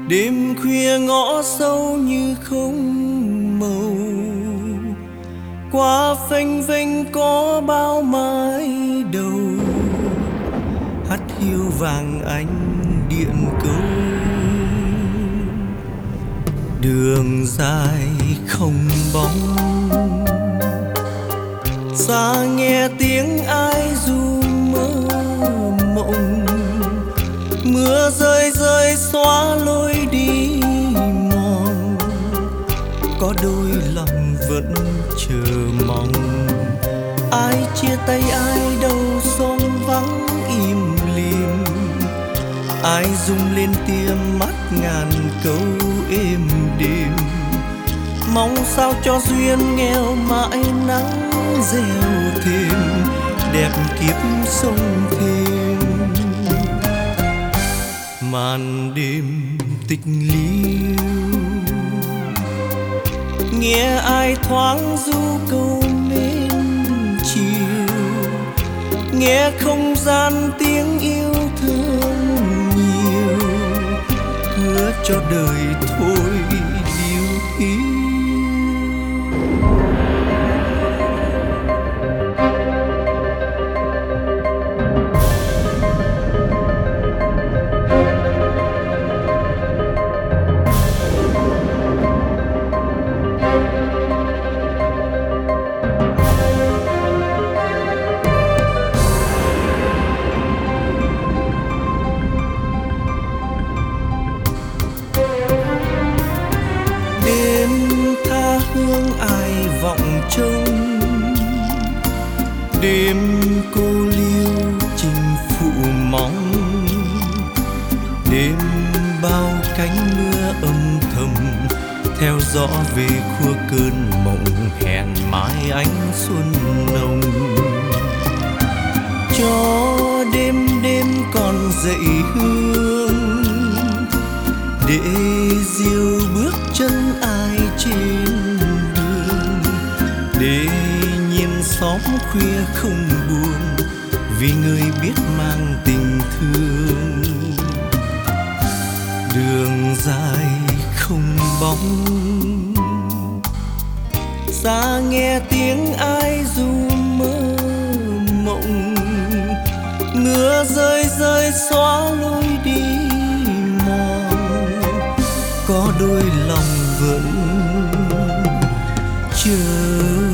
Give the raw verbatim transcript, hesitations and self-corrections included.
Đêm khuya ngõ sâu như không màu, qua phênh vênh có bao mái đầu, hắt hiu vàng ánh điện câu. Đường dài không bóng, xa nghe tiếng ai ru mơ mộng. Mưa rơi rơi xóa lối đi mòn, có đôi lòng vẫn chờ mong. Ai chia tay ai đâu xóm vắng im lìm, ai rung lên tia mắt ngàn câu êm đềm. Mong sao cho duyên nghèo mãi nắng gieo thêm, đẹp kiếp sông thêm. Màn đêm tịch liêu, nghe ai thoáng ru câu mến chiều. Nghe không gian tiếng yêu thương nhiều, hứa cho đời thôi điều yêu. Hương ai vọng trông, đêm cô liêu trình phụ mong. Đêm bao cánh mưa âm thầm, theo gió về khua cơn mộng. Hẹn mãi ánh xuân nồng, cho đêm đêm còn dậy hương, để diêu bước chân ai trên đường. Để nhìn xóm khuya không buồn, vì người biết mang tình thương. Đường dài không bóng, xa nghe tiếng ai ru mơ mộng. Mưa rơi rơi xóa lối đi mòn, có đôi lòng vẫn chờ.